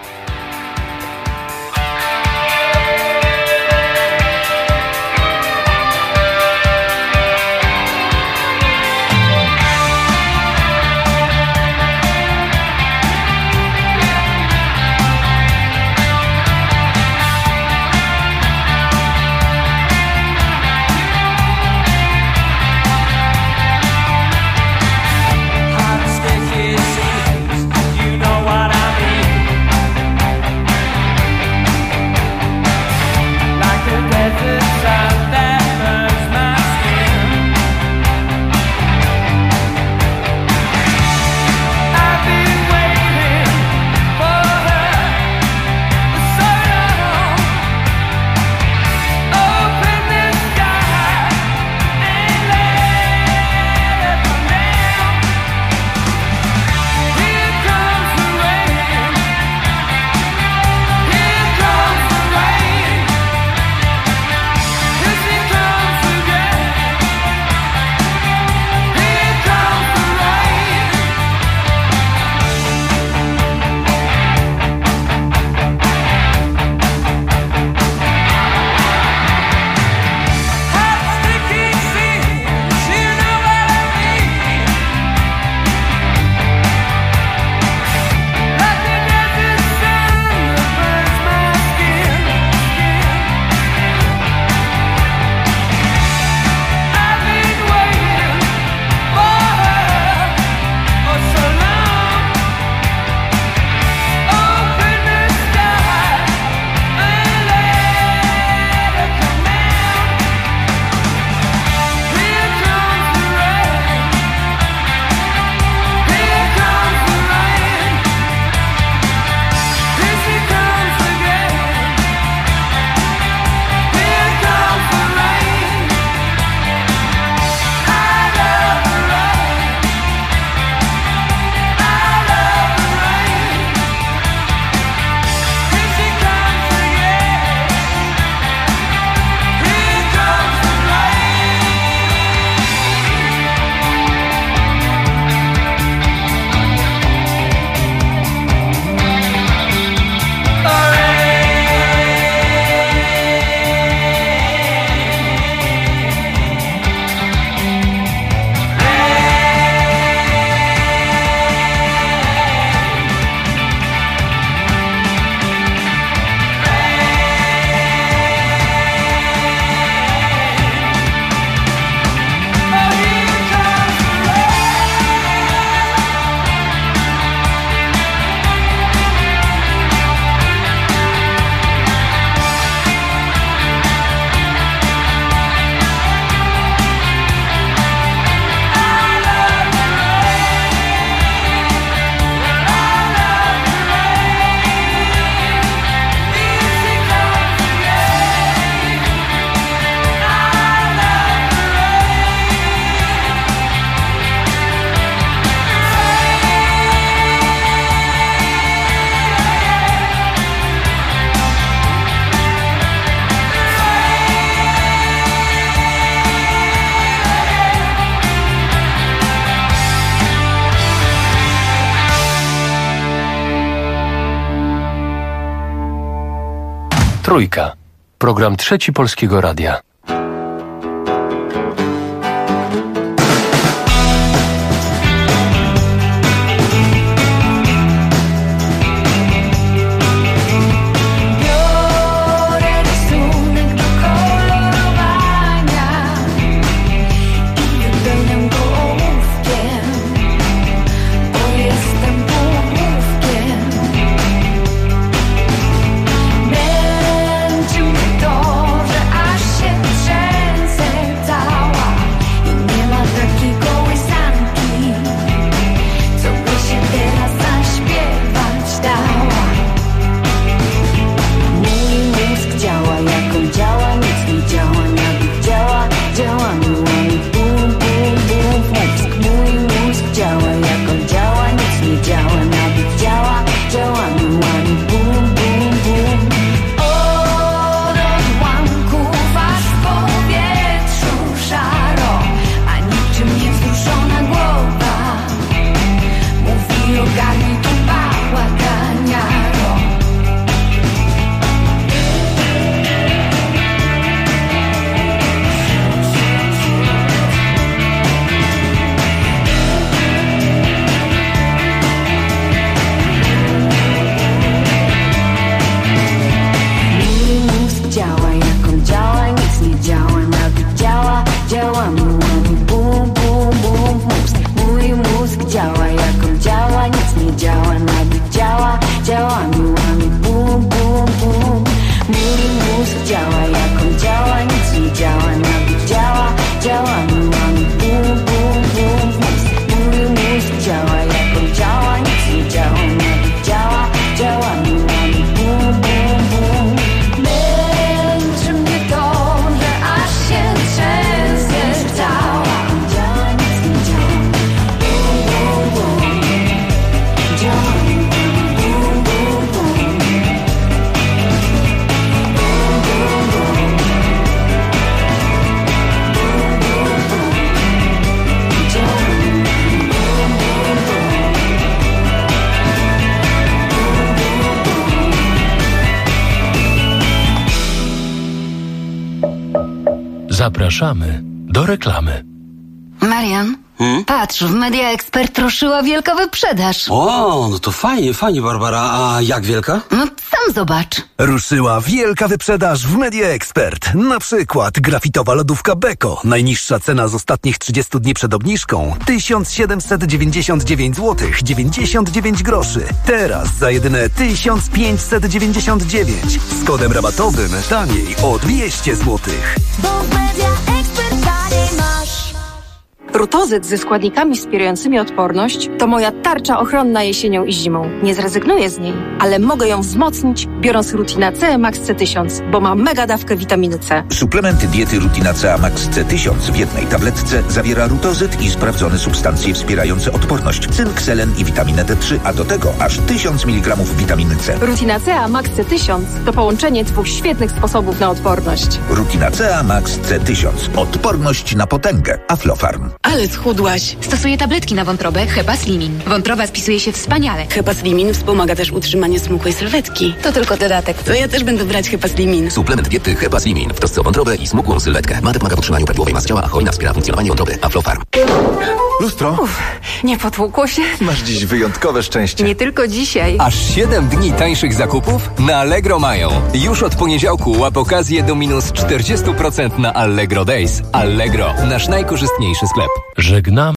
S12: Trójka. Program Trzeci Polskiego Radia.
S5: To, że aż się
S12: Zapraszamy do reklamy.
S20: Marian, patrz, w Media Expert ruszyła wielka wyprzedaż.
S21: O, no to fajnie, Barbara. A jak wielka?
S20: No sam zobacz.
S5: Ruszyła wielka wyprzedaż w Media Expert. Na przykład grafitowa lodówka Beko. Najniższa cena z ostatnich 30 dni przed obniżką 1799 zł 99 groszy. Teraz za jedyne 1599. Z kodem rabatowym taniej o 200 zł.
S14: Bo w Media Expert taniej masz. Rutozyt ze składnikami wspierającymi odporność to moja tarcza ochronna jesienią i zimą. Nie zrezygnuję z niej, ale mogę ją wzmocnić, biorąc Rutina C Max C1000, bo ma mega dawkę witaminy C.
S16: Suplement diety Rutina C Max C1000 w jednej tabletce zawiera rutozyt i sprawdzone substancje wspierające odporność, cynk, selen i witaminę D3, a do tego aż 1000 mg witaminy C.
S14: Rutina C Max C1000 to połączenie 2 świetnych sposobów na odporność.
S16: Rutina C Max C1000. Odporność na potęgę. Aflofarm.
S20: Ale schudłaś. Stosuję tabletki na wątrobę Hepa Slimin. Wątroba spisuje się wspaniale.
S24: Hepa Slimin wspomaga też utrzymanie smukłej sylwetki.
S20: To tylko dodatek.
S24: To ja też będę brać Hepa Slimin.
S25: Suplement diety Hepa Slimin w trosce o wątrobę i smukłą sylwetkę. Ma pomaga podtrzymaniu prawidłowej masy ciała, a hojna wspiera funkcjonowanie wątroby. Aflofarm.
S26: Lustro?
S27: Nie potłukło się?
S26: Masz dziś wyjątkowe szczęście.
S27: Nie tylko dzisiaj.
S28: Aż 7 dni tańszych zakupów na Allegro mają. Już od poniedziałku łap okazję do minus 40% na Allegro Days. Allegro, nasz najkorzystniejszy sklep.
S12: Żegnamy